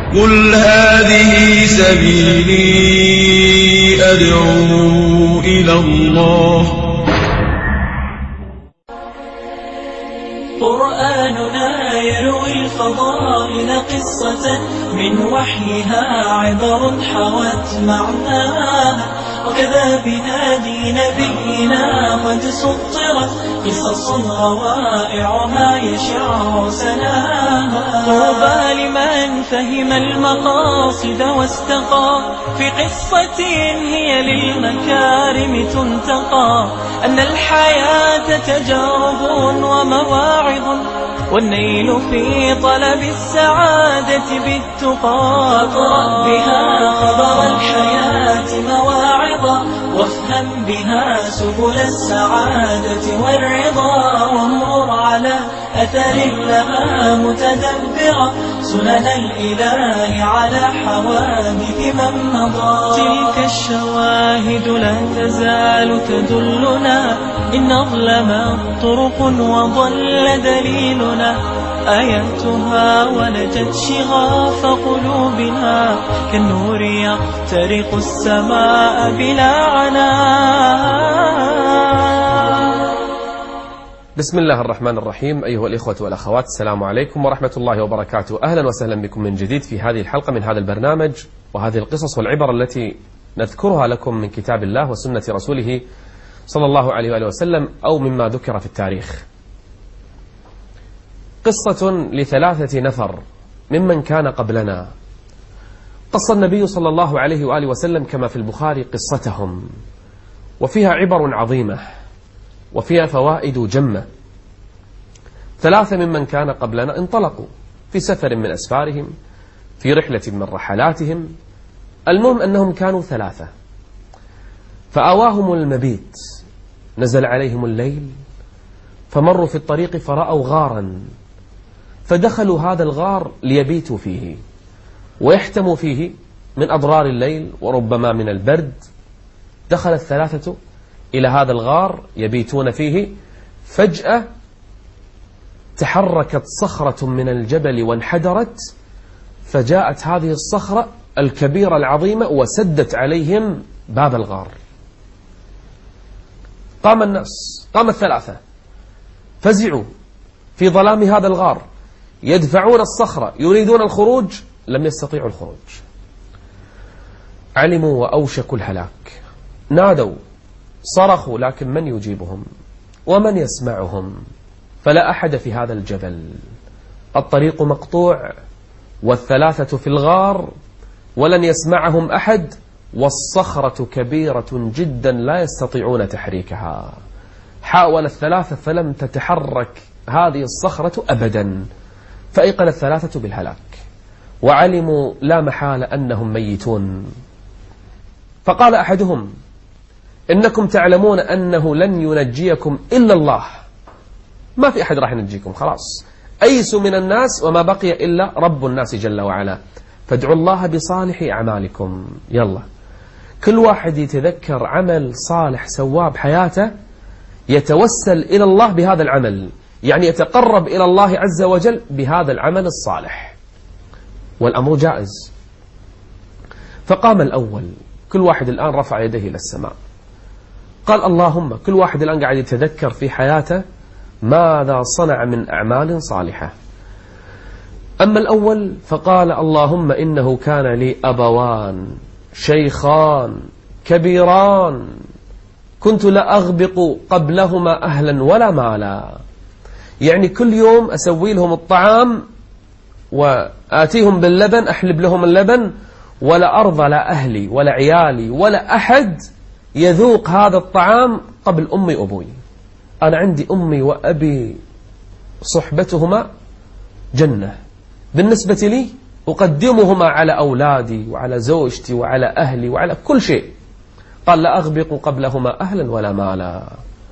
قل هذه سبيلي أدعو إلى الله. قرآننا يروي الفضائل قصة من وحيها عبر حوت معناها، وكذا بهادي نبينا قد سطرت قصص روائعها يشع سناها. طوبى لمن فهم المقاصد واستقى في قصة هي للمكارم تنتقى، أن الحياة تجارب ومواعظ، والنيل في طلب السعادة بالتقى. اقرأ بها خبر الحياة مواعظا، وافهم بها سبل السعادة والرضا، وانظر على أثر لها متدبرا سنن الإله على حوادث من مضى. تلك الشواهد لا تزال تدلنا إن أظلمت طرق وضل دليلنا، آياتها ولجت شغاف قلوبنا كالنور يخترق السماء بلا عناء. بسم الله الرحمن الرحيم. أيها الإخوة والأخوات، السلام عليكم ورحمة الله وبركاته. أهلا وسهلا بكم من جديد في هذه الحلقة من هذا البرنامج، وهذه القصص والعبر التي نذكرها لكم من كتاب الله وسنة رسوله صلى الله عليه وآله وسلم، أو مما ذكر في التاريخ. قصة ل3 نفر ممن كان قبلنا، قص النبي صلى الله عليه وآله وسلم كما في البخاري قصتهم، وفيها عبر عظيمة وفيها فوائد جمة. 3 ممن كان قبلنا انطلقوا في سفر من أسفارهم، في رحلة من رحلاتهم. المهم أنهم كانوا 3، فآواهم المبيت، نزل عليهم الليل، فمروا في الطريق فرأوا غارا، فدخلوا هذا الغار ليبيتوا فيه ويحتموا فيه من أضرار الليل وربما من البرد. دخل ال3 إلى هذا الغار يبيتون فيه. فجأة تحركت صخرة من الجبل وانحدرت، فجاءت هذه الصخرة الكبيرة العظيمة وسدت عليهم باب الغار. قام الناس، قام ال3 فزعوا في ظلام هذا الغار، يدفعون الصخرة يريدون الخروج، لم يستطيعوا الخروج. علموا وأوشكوا الهلاك، نادوا صرخوا، لكن من يجيبهم ومن يسمعهم؟ فلا أحد في هذا الجبل، الطريق مقطوع وال3 في الغار ولن يسمعهم أحد، والصخرة كبيرة جدا لا يستطيعون تحريكها. حاول ال3 فلم تتحرك هذه الصخرة أبدا، فأيقن ال3 بالهلاك وعلموا لا محالة أنهم ميتون. فقال أحدهم: إنكم تعلمون أنه لن ينجيكم إلا الله، ما في أحد راح ينجيكم، خلاص أيسوا من الناس وما بقي إلا رب الناس جل وعلا، فادعوا الله بصالح أعمالكم. يلا كل واحد يتذكر عمل صالح سواه بحياته، يتوسل إلى الله بهذا العمل، يعني يتقرب إلى الله عز وجل بهذا العمل الصالح، والأمر جائز. فقام الأول، كل واحد الآن رفع يديه إلى السماء، قال اللهم، كل واحد الآن قاعد يتذكر في حياته ماذا صنع من أعمال صالحة. أما الأول فقال اللهم إنه كان لي أبوان شيخان كبيران، كنت لا أغبق قبلهما أهلا ولا مالا، يعني كل يوم أسوي لهم الطعام وآتيهم باللبن، أحلب لهم اللبن، ولا أرضى لا أهلي ولا عيالي ولا أحد يذوق هذا الطعام قبل أمي وأبوي. أنا عندي أمي وأبي صحبتهما جنة، بالنسبة لي أقدمهما على أولادي وعلى زوجتي وعلى أهلي وعلى كل شيء. قال لا أغبق قبلهما أهلا ولا مالا.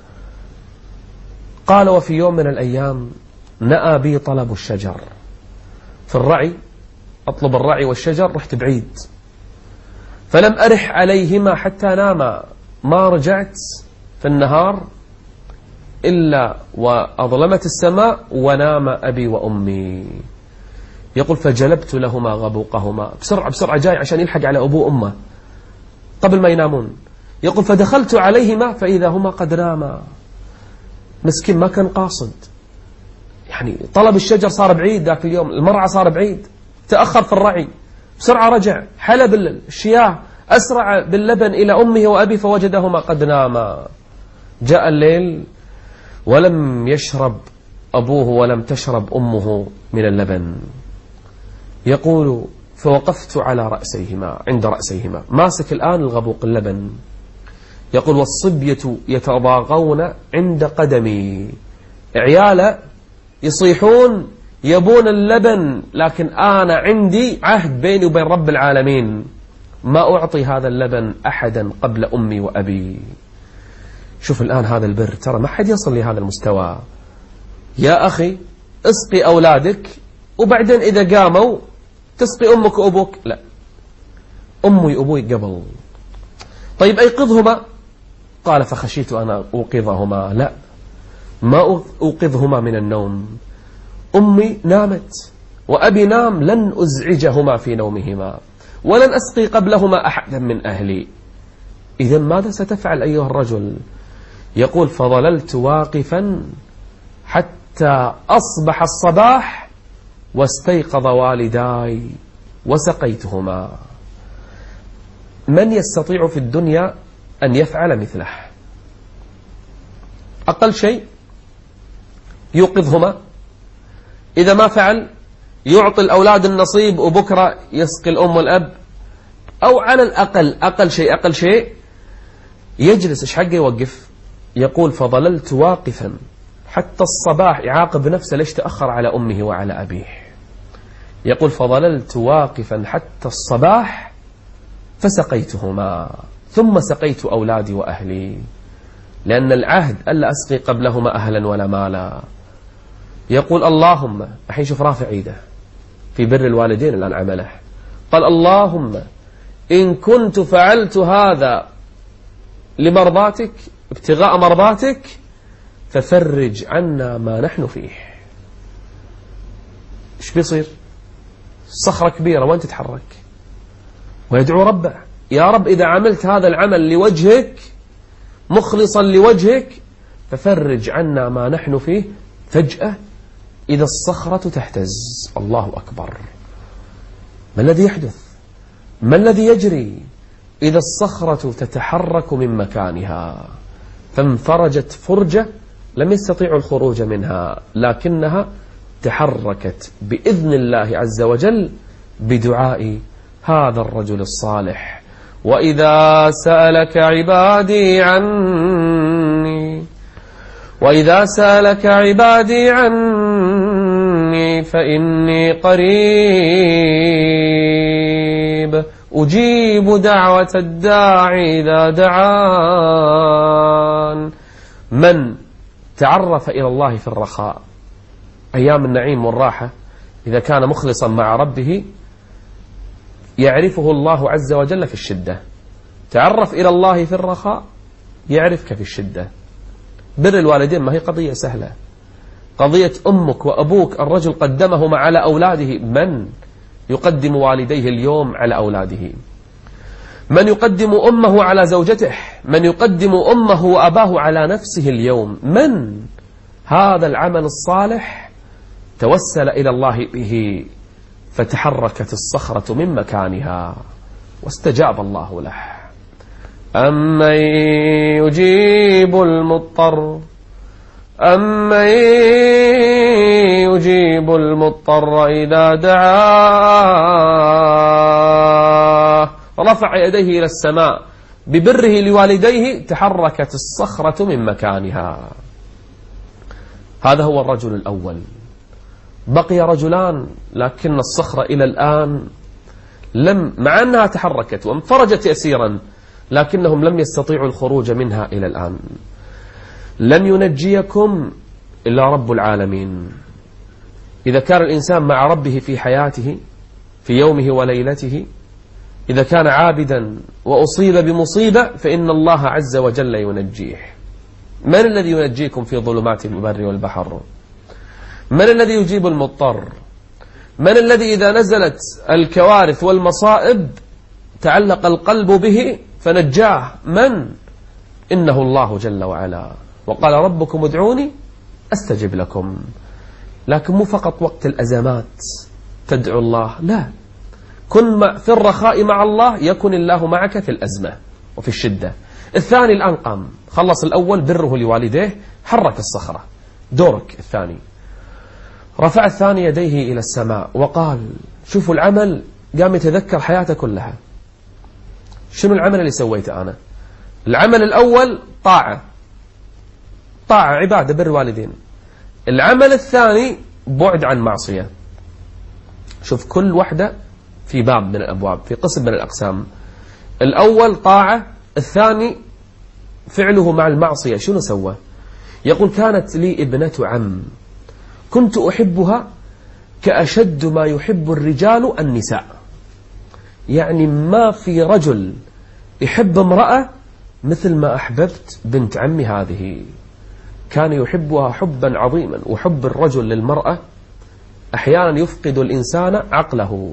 قال وفي يوم من الأيام نأى بي طلب الشجر في الرعي، أطلب الرعي والشجر، رحت بعيد فلم أرح عليهما حتى ناما، ما رجعت في النهار إلا وأظلمت السماء ونام أبي وأمي. يقول فجلبت لهما غبوقهما، بسرعة بسرعة جاي عشان يلحق على أبوه وأمه قبل ما ينامون. يقول فدخلت عليهما فإذا هما قد ناما. مسكين ما كان قاصد، يعني طلب الشجر صار بعيد ذاك اليوم، المرعى صار بعيد، تأخر في الرعي، بسرعة رجع حلب الشياه، أسرع باللبن إلى أمه وأبي فوجدهما قد ناما. جاء الليل ولم يشرب أبوه ولم تشرب أمه من اللبن. يقول فوقفت على رأسيهما، عند رأسيهما، ماسك الآن الغبوق اللبن. يقول والصبية يتضاغون عند قدمي، عيالة يصيحون يبون اللبن، لكن أنا عندي عهد بيني وبين رب العالمين ما أعطي هذا اللبن أحدا قبل أمي وأبي. شوف الآن هذا البر، ترى ما حد يصل لهذا المستوى. يا أخي اسقي أولادك وبعدين إذا قاموا تسقي أمك وأبوك، لا، أمي وأبوي قبل. طيب أيقظهما، قال فخشيت أن أوقظهما، لا، ما أوقظهما من النوم، أمي نامت وأبي نام، لن أزعجهما في نومهما ولن أسقي قبلهما أحدا من أهلي. إذن ماذا ستفعل أيها الرجل؟ يقول فظللت واقفا حتى أصبح الصباح واستيقظ والداي وسقيتهما. من يستطيع في الدنيا أن يفعل مثله؟ أقل شيء يوقظهما، إذا ما فعل يعطي الأولاد النصيب وبكرة يسقي الأم والأب، أو على الأقل أقل شيء يجلس. إيش حقه يوقف؟ يقول فظللت واقفا حتى الصباح، يعاقب نفسه ليش تأخر على أمه وعلى أبيه. يقول فظللت واقفا حتى الصباح فسقيتهما، ثم سقيت أولادي وأهلي، لأن العهد ألا أسقي قبلهما أهلا ولا مالا. يقول اللهم، الحين شوف رافع ايده في بر الوالدين الآن عمله، قال اللهم إن كنت فعلت هذا لمرضاتك، ابتغاء مرضاتك، ففرج عنا ما نحن فيه. ايش بيصير؟ صخرة كبيرة وين تتحرك؟ ويدعو ربه، يا رب إذا عملت هذا العمل لوجهك مخلصا لوجهك ففرج عنا ما نحن فيه. فجأة إذا الصخرة تهتز، الله أكبر، ما الذي يحدث؟ ما الذي يجري؟ إذا الصخرة تتحرك من مكانها، فانفرجت فرجة لم يستطيعوا الخروج منها، لكنها تحركت بإذن الله عز وجل بدعاء هذا الرجل الصالح. وإذا سألك عبادي عني فإني قريب أجيب دعوة الداعي إذا دعان. من تعرف إلى الله في الرخاء، أيام النعيم والراحة، إذا كان مخلصا مع ربه يعرفه الله عز وجل في الشدة. تعرف إلى الله في الرخاء يعرفك في الشدة. بر الوالدين ما هي قضية سهلة، قضية أمك وأبوك الرجل قدمهما على أولاده. من يقدم والديه اليوم على أولاده؟ من يقدم أمه على زوجته؟ من يقدم أمه وأباه على نفسه اليوم؟ من؟ هذا العمل الصالح توسل إلى الله به فتحركت الصخرة من مكانها واستجاب الله له. أمن يجيب المضطر إذا دعاه، رفع يديه إلى السماء ببره لوالديه، تحركت الصخرة من مكانها. هذا هو الرجل الأول. بقي رجلان، لكن الصخرة إلى الآن مع أنها تحركت وانفرجت يسيرا، لكنهم لم يستطيعوا الخروج منها إلى الآن. لن ينجيكم إلا رب العالمين. إذا كان الإنسان مع ربه في حياته في يومه وليلته، إذا كان عابدا وأصيب بمصيبة فإن الله عز وجل ينجيه. من الذي ينجيكم في ظلمات البر والبحر؟ من الذي يجيب المضطر؟ من الذي إذا نزلت الكوارث والمصائب تعلق القلب به فنجاه؟ من؟ إنه الله جل وعلا، وقال ربكم ادعوني أستجب لكم. لكن مو فقط وقت الأزمات تدعو الله، لا، كن في الرخاء مع الله يكن الله معك في الأزمة وفي الشدة. الثاني الآن قام، خلص الأول بره لوالديه، حرك الصخرة، دورك الثاني. رفع الثاني يديه إلى السماء وقال شوفوا العمل، قام يتذكر حياته كلها. شنو العمل اللي سويته أنا؟ العمل الأول طاعة عبادة بر والدين. العمل الثاني بعد عن معصية. شوف كل وحدة في باب من الأبواب، في قسم من الأقسام. الأول طاعة، الثاني فعله مع المعصية. شنو سوى؟ يقول كانت لي ابنة عم كنت أحبها كأشد ما يحب الرجال النساء. يعني ما في رجل يحب امرأة مثل ما أحببت بنت عمي هذه. كان يحبها حبا عظيما. وحب الرجل للمرأة أحيانا يفقد الإنسان عقله.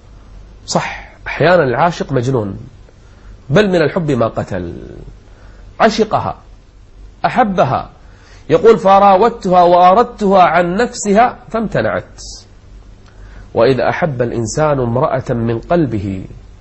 صح، أحيانا العاشق مجنون، بل من الحب ما قتل. عشقها، أحبها. يقول فراودتها وأردتها عن نفسها فامتنعت. وإذا أحب الإنسان امرأة من قلبه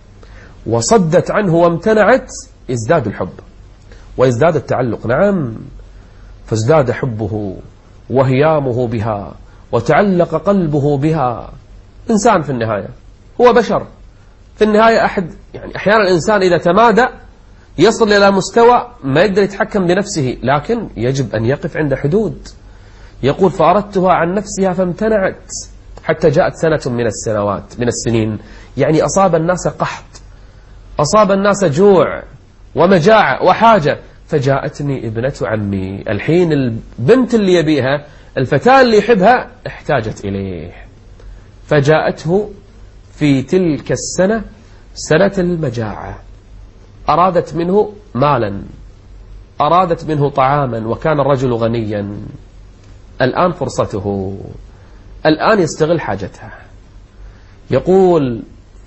وصدت عنه وامتنعت ازداد الحب وازداد التعلق. نعم، فازداد حبه وهيامه بها وتعلق قلبه بها. إنسان في النهاية، هو بشر في النهاية. يعني أحيانا الإنسان إذا تمادى يصل إلى مستوى ما يقدر يتحكم بنفسه، لكن يجب أن يقف عند حدود. يقول فأردتها عن نفسها فامتنعت حتى جاءت سنة من السنين. يعني أصاب الناس قحط، أصاب الناس جوع ومجاعة وحاجة، فجاءتني ابنة عمي. الحين البنت اللي يبيها، الفتاة اللي يحبها، احتاجت إليه، فجاءته في تلك السنة، سنة المجاعة. أرادت منه مالا، أرادت منه طعاما، وكان الرجل غنيا. الآن فرصته، الآن يستغل حاجتها. يقول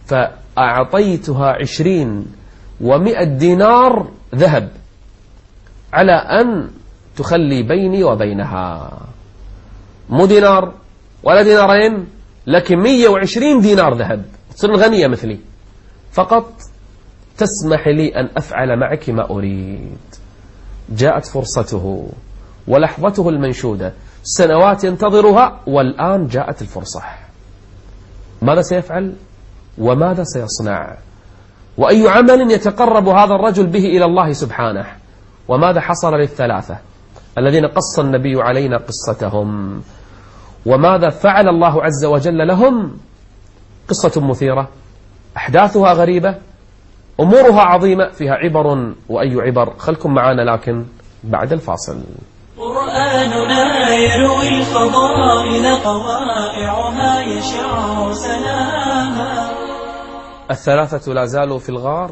فأعطيتها 20 و100 دينار ذهب على أن تخلي بيني وبينها. مو دينار ولا دينارين، لكن 120 دينار ذهب، تصير غنية مثلي، فقط تسمح لي أن أفعل معك ما أريد. جاءت فرصته ولحظته المنشودة، سنوات ينتظرها، والآن جاءت الفرصة. ماذا سيفعل وماذا سيصنع؟ وأي عمل يتقرب هذا الرجل به إلى الله سبحانه؟ وماذا حصل للثلاثة الذين قص النبي علينا قصتهم؟ وماذا فعل الله عز وجل لهم؟ قصة مثيرة، أحداثها غريبة، أمورها عظيمة، فيها عبر. وأي عبر؟ خلكم معنا لكن بعد الفاصل. قرآننا يروي الفضائل طوائعها يشع سلاما. الثلاثة لا زالوا في الغار،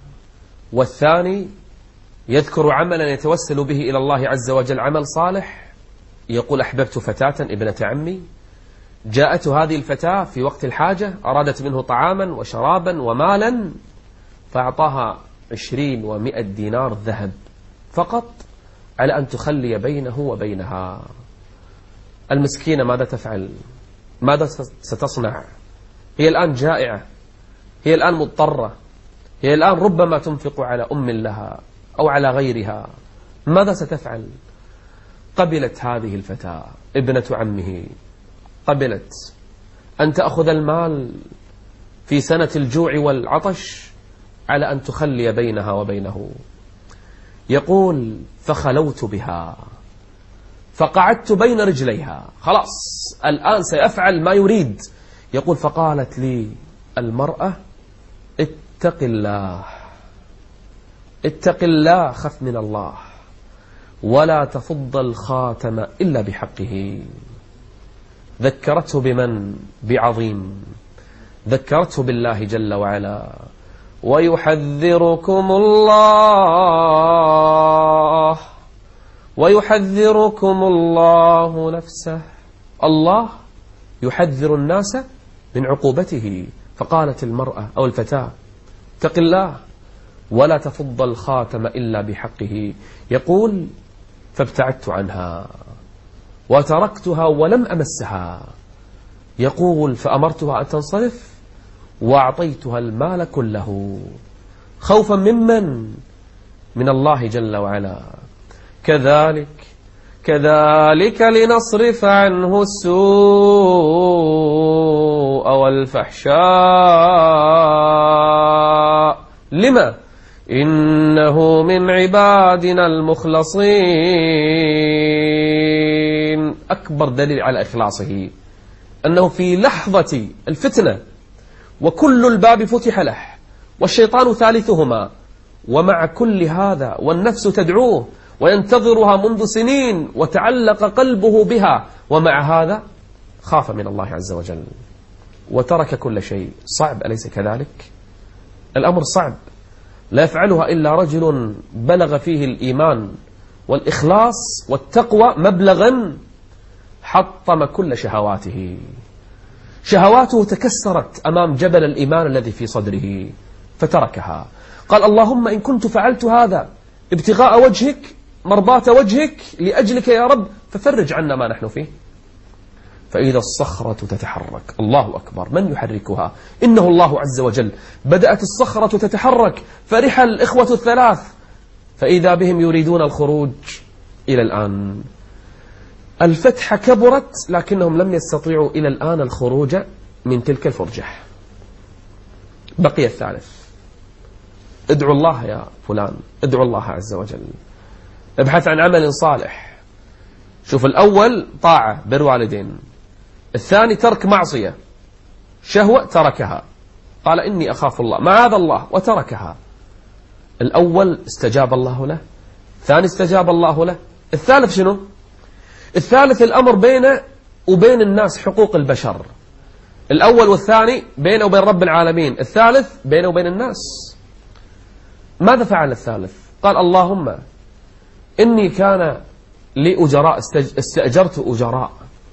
والثاني يذكر عملا يتوسل به إلى الله عز وجل، عمل صالح. يقول أحببت فتاة ابنة عمي، جاءت هذه الفتاة في وقت الحاجة، أرادت منه طعاما وشرابا ومالا، فأعطاها 20 و100 دينار ذهب فقط على أن تخلي بينه وبينها. المسكينة ماذا تفعل؟ ماذا ستصنع؟ هي الآن جائعة، هي الآن مضطرة، هي الآن ربما تنفق على أم لها أو على غيرها. ماذا ستفعل؟ قبلت هذه الفتاة ابنة عمه، قبلت أن تأخذ المال في سنة الجوع والعطش على أن تخلي بينها وبينه. يقول فخلوت بها فقعدت بين رجليها، خلاص الآن سيفعل ما يريد. يقول فقالت لي المرأة اتق الله، اتق الله، خف من الله، ولا تفض الخاتم إلا بحقه. ذكرته بمن؟ بعظيم، ذكرته بالله جل وعلا. ويحذركم الله نفسه. الله يحذر الناس من عقوبته. فقالت المرأة أو الفتاة: اتق الله ولا تفض الخاتم إلا بحقه. يقول: فابتعدت عنها وتركتها ولم أمسها. يقول: فأمرتها أن تنصرف وأعطيتها المال كله خوفا ممن؟ من الله جل وعلا. كذلك لنصرف عنه السوء والفحشاء. لما؟ إنه من عبادنا المخلصين. أكبر دليل على إخلاصه أنه في لحظة الفتنة وكل الباب فتح له والشيطان ثالثهما، ومع كل هذا والنفس تدعوه وينتظرها منذ سنين وتعلق قلبه بها، ومع هذا خاف من الله عز وجل وترك كل شيء. صعب أليس كذلك؟ الأمر صعب، لا يفعلها إلا رجل بلغ فيه الإيمان والإخلاص والتقوى مبلغا حطم كل شهواته. شهواته تكسرت أمام جبل الإيمان الذي في صدره فتركها. قال: اللهم إن كنت فعلت هذا ابتغاء وجهك مرضاة وجهك لأجلك يا رب ففرج عنا ما نحن فيه. فإذا الصخرة تتحرك، الله أكبر، من يحركها؟ إنه الله عز وجل. بدأت الصخرة تتحرك، فرح الإخوة الثلاث فإذا بهم يريدون الخروج. إلى الآن الفتحة كبرت لكنهم لم يستطيعوا إلى الآن الخروج من تلك الفرجة. بقي الثالث. ادعو الله يا فلان، ادعو الله عز وجل، ابحث عن عمل صالح. شوف، الأول طاعة بر والدين، الثاني ترك معصية شهوة تركها، قال إني أخاف الله معاذ الله وتركها. الأول استجاب الله له، الثاني استجاب الله له، الثالث شنو؟ الثالث الأمر بينه وبين الناس، حقوق البشر. الأول والثاني بينه وبين رب العالمين، الثالث بينه وبين الناس. ماذا فعل الثالث؟ قال: اللهم إني كان لي أجراء، استأجرت أجراء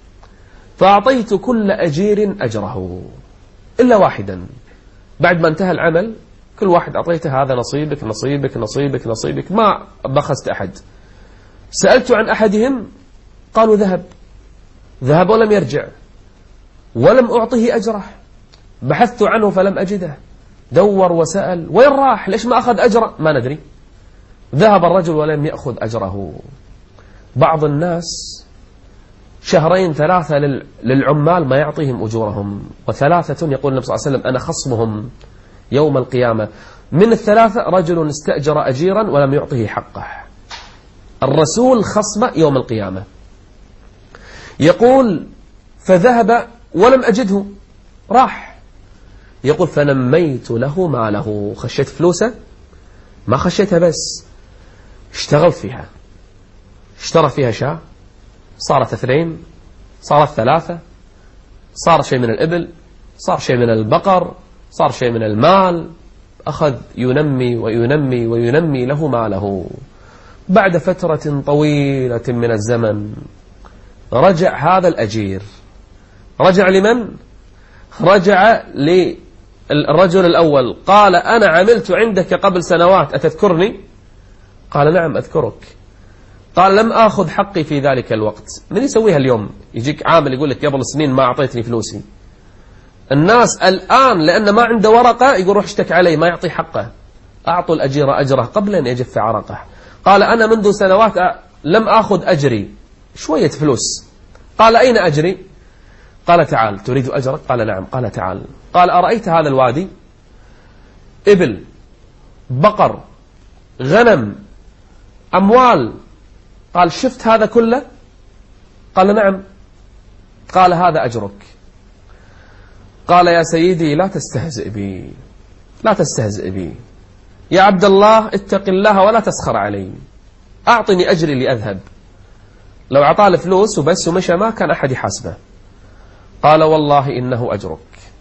فأعطيت كل أجير أجره إلا واحدا. بعد ما انتهى العمل كل واحد أعطيته هذا نصيبك نصيبك نصيبك نصيبك، ما بخست أحد. سألت عن أحدهم قالوا ذهب ولم يرجع ولم أعطه أجره. بحثت عنه فلم أجده، دور وسأل وين راح، ليش ما أخذ أجره؟ ما ندري. ذهب الرجل ولم يأخذ أجره. بعض الناس 2 3 للعمال ما يعطيهم أجورهم، وثلاثة يقول النبي صلى الله عليه وسلم أنا خصمهم يوم القيامة. من الثلاثة رجل استأجر أجيرا ولم يعطه حقه، الرسول خصم يوم القيامة. يقول: فذهب ولم أجده، راح. يقول: فنميت له ماله، خشيت فلوسه، ما خشيتها بس اشتغلت فيها، اشترى فيها شاة، صارت 2، صارت 3، صار شيء من الإبل، صار شيء من البقر، صار شيء من المال. أخذ ينمي وينمي وينمي له ماله. بعد فترة طويلة من الزمن رجع هذا الأجير. رجع لمن؟ رجع للرجل الأول. قال: أنا عملت عندك قبل سنوات، أتذكرني؟ قال: نعم أذكرك. قال: لم أخذ حقي في ذلك الوقت. من يسويها اليوم؟ يجيك عامل يقول لك قبل سنين ما أعطيتني فلوسي. الناس الآن لأن ما عنده ورقة يقول روح اشتك علي، ما يعطي حقه. أعطوا الأجير أجره قبل أن يجف عرقه. قال: أنا منذ سنوات لم أخذ أجري، شوية فلوس. قال: أين أجري؟ قال: تعال. تريد أجرك؟ قال: نعم. قال: تعال. قال: أرأيت هذا الوادي؟ إبل، بقر، غنم، أموال. قال: شفت هذا كله؟ قال: نعم. قال: هذا أجرك. قال: يا سيدي لا تستهزئ بي، لا تستهزئ بي يا عبد الله، اتق الله ولا تسخر علي، أعطني أجري لأذهب. لو أعطاه الفلوس وبس ومشى ما كان أحد يحاسبه. قال: والله إنه أجرك،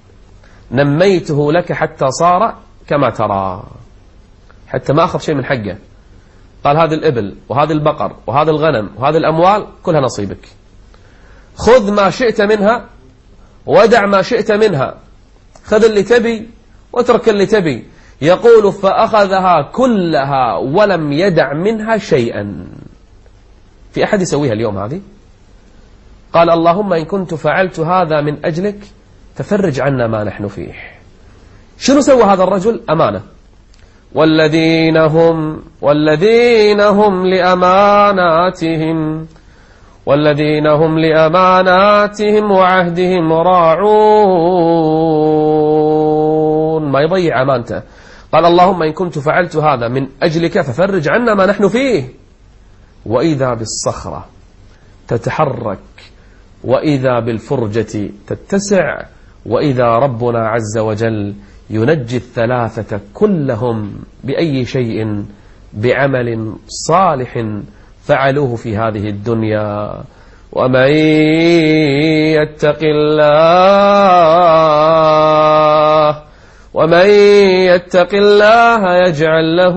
نميته لك حتى صار كما ترى، حتى ما أخذ شيء من حقه. قال: هذه الإبل وهذه البقر وهذه الغنم وهذه الأموال كلها نصيبك، خذ ما شئت منها ودع ما شئت منها، خذ اللي تبي واترك اللي تبي. يقول فأخذها كلها ولم يدع منها شيئا. في أحد يسويها اليوم هذه؟ قال اللهم إن كنت فعلت هذا من أجلك ففرج عنا ما نحن فيه. شنو سوى هذا الرجل؟ أمانة. والذين هم لأماناتهم وعهدهم راعون، ما يضيع أمانته. قال اللهم إن كنت فعلت هذا من أجلك ففرج عنا ما نحن فيه. وإذا بالصخرة تتحرك، وإذا بالفرجة تتسع، وإذا ربنا عز وجل ينجي الثلاثة كلهم بأي شيء؟ بعمل صالح فعلوه في هذه الدنيا. ومن يتق الله يجعل له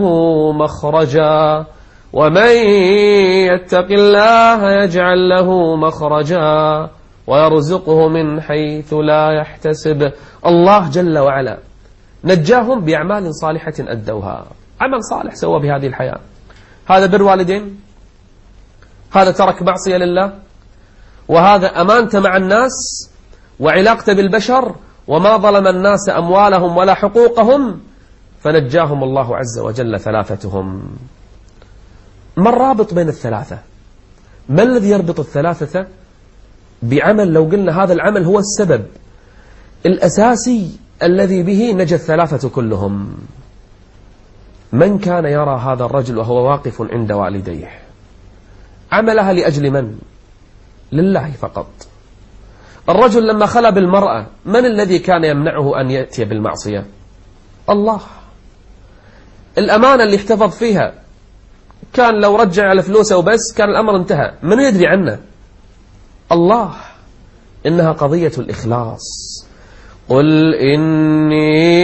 مخرجا ويرزقه من حيث لا يحتسب. الله جل وعلا نجاهم بأعمال صالحة أدوها. عمل صالح سوى بهذه الحياة، هذا بر والدين، هذا ترك معصية لله، وهذا أمانته مع الناس وعلاقته بالبشر، وما ظلم الناس أموالهم ولا حقوقهم، فنجاهم الله عز وجل ثلاثتهم. ما الرابط بين الثلاثة؟ ما الذي يربط الثلاثة بعمل لو قلنا هذا العمل هو السبب الأساسي الذي به نجا الثلاثة كلهم؟ من كان يرى هذا الرجل وهو واقف عند والديه عملها لأجل من؟ لله فقط. الرجل لما خلى بالمرأة من الذي كان يمنعه أن يأتي بالمعصية؟ الله. الأمانة اللي احتفظ فيها كان لو رجع على فلوسه وبس كان الأمر انتهى، من يدري عنه؟ الله. إنها قضية الإخلاص. قل إني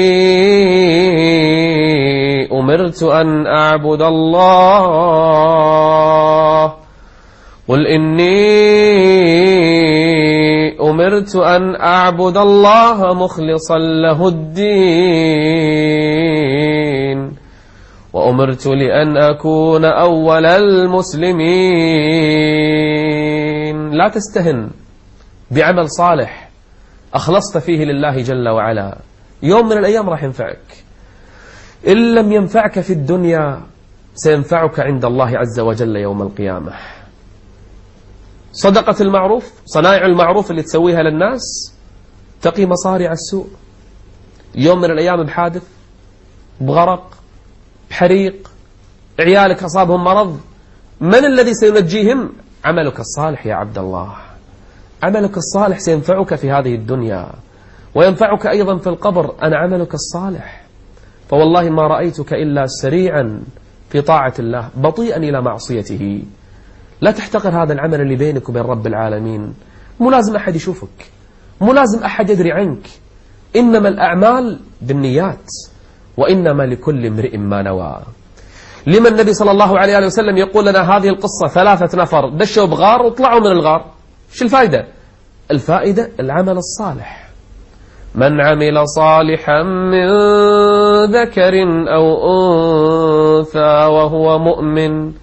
أمرت أن أعبد الله مخلصا له الدين وأمرت لأن أكون أول المسلمين. لا تستهن بعمل صالح أخلصت فيه لله جل وعلا، يوم من الأيام راح ينفعك. إن لم ينفعك في الدنيا سينفعك عند الله عز وجل يوم القيامة. صدقة المعروف، صنائع المعروف اللي تسويها للناس تقي مصارع السوء. يوم من الأيام بحادث، بغرق، بحريق، عيالك أصابهم مرض، من الذي سينجيهم؟ عملك الصالح يا عبد الله. عملك الصالح سينفعك في هذه الدنيا وينفعك أيضا في القبر. أنا عملك الصالح، فوالله ما رأيتك إلا سريعا في طاعة الله بطيئا إلى معصيته. لا تحتقر هذا العمل اللي بينك وبين رب العالمين. مو لازم أحد يشوفك، مو لازم أحد يدري عنك. إنما الأعمال بالنيات وإنما لكل امرئ ما نوى. لما النبي صلى الله عليه وسلم يقول لنا هذه القصة؟ 3 نفر دشوا بغار وطلعوا من الغار. شو الفائدة؟ الفائدة العمل الصالح. من عمل صالحا من ذكر أو أنثى وهو مؤمن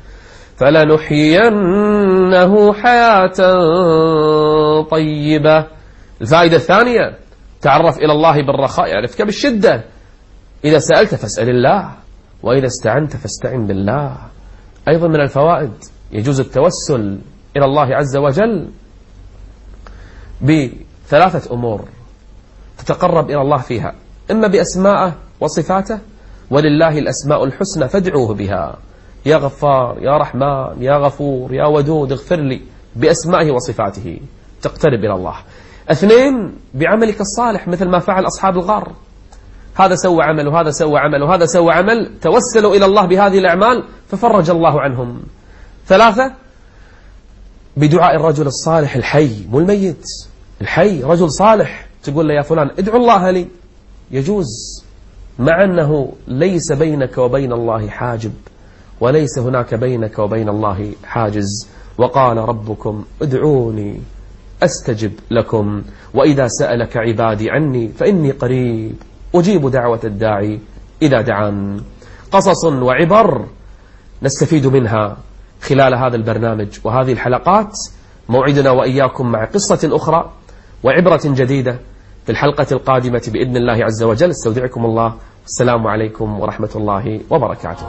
فلنحيينه حياة طيبة. الفائدة الثانية تعرف إلى الله بالرخاء يعرفك بالشدة. إذا سألت فاسأل الله، وإذا استعنت فاستعن بالله. أيضا من الفوائد يجوز التوسل إلى الله عز وجل ب3 أمور تتقرب إلى الله فيها، إما بأسماءه وصفاته، ولله الأسماء الحسنى فادعوه بها، يا غفار يا رحمن يا غفور يا ودود اغفر لي، بأسمائه وصفاته تقترب إلى الله. 2 بعملك الصالح، مثل ما فعل أصحاب الغار، هذا سوى عمل وهذا سوى عمل وهذا سوى عمل، توسلوا إلى الله بهذه الأعمال ففرج الله عنهم. 3 بدعاء الرجل الصالح الحي، مو الميت، الحي رجل صالح تقول له يا فلان ادعو الله لي، يجوز، مع أنه ليس بينك وبين الله حاجب وليس هناك بينك وبين الله حاجز. وقال ربكم ادعوني أستجب لكم. وإذا سألك عبادي عني فإني قريب أجيب دعوة الداعي إذا دعان. قصص وعبر نستفيد منها خلال هذا البرنامج وهذه الحلقات. موعدنا وإياكم مع قصة أخرى وعبرة جديدة في الحلقة القادمة بإذن الله عز وجل. استودعكم الله. السلام عليكم ورحمة الله وبركاته.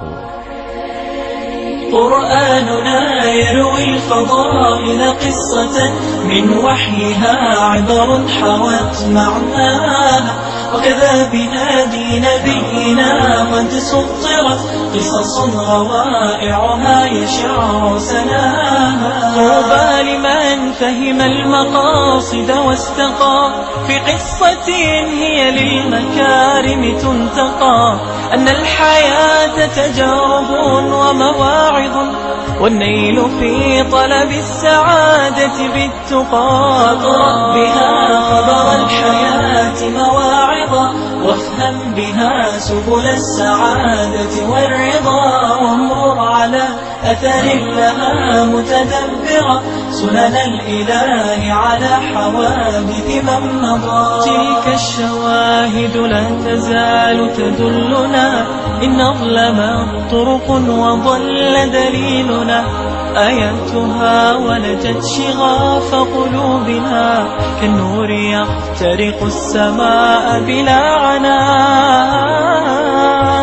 قرآننا يروي الفضائل قصة من وحيها عبر حوت معناها، وكذا بهادي نبينا قد سطرت قصص روائعها يشع سناها. طوبى لمن فهم المقاصد واستقى في قصة هي للمكارم تنتقى، أن الحياة تجارب ومواعظ والنيل في طلب السعادة بالتقى. اقرأ بها خبر الحياة مواعظا وافهم بها سبل السعادة والرضا، وامر على أثر لها متدبرا سنن الإله على حوادث من مضى. تلك الشواهد لا تزال تدلنا إن أظلمت طرق وضل دليلنا، آياتها ولجت شغاف قلوبنا كالنور يخترق السماء بلا عناء.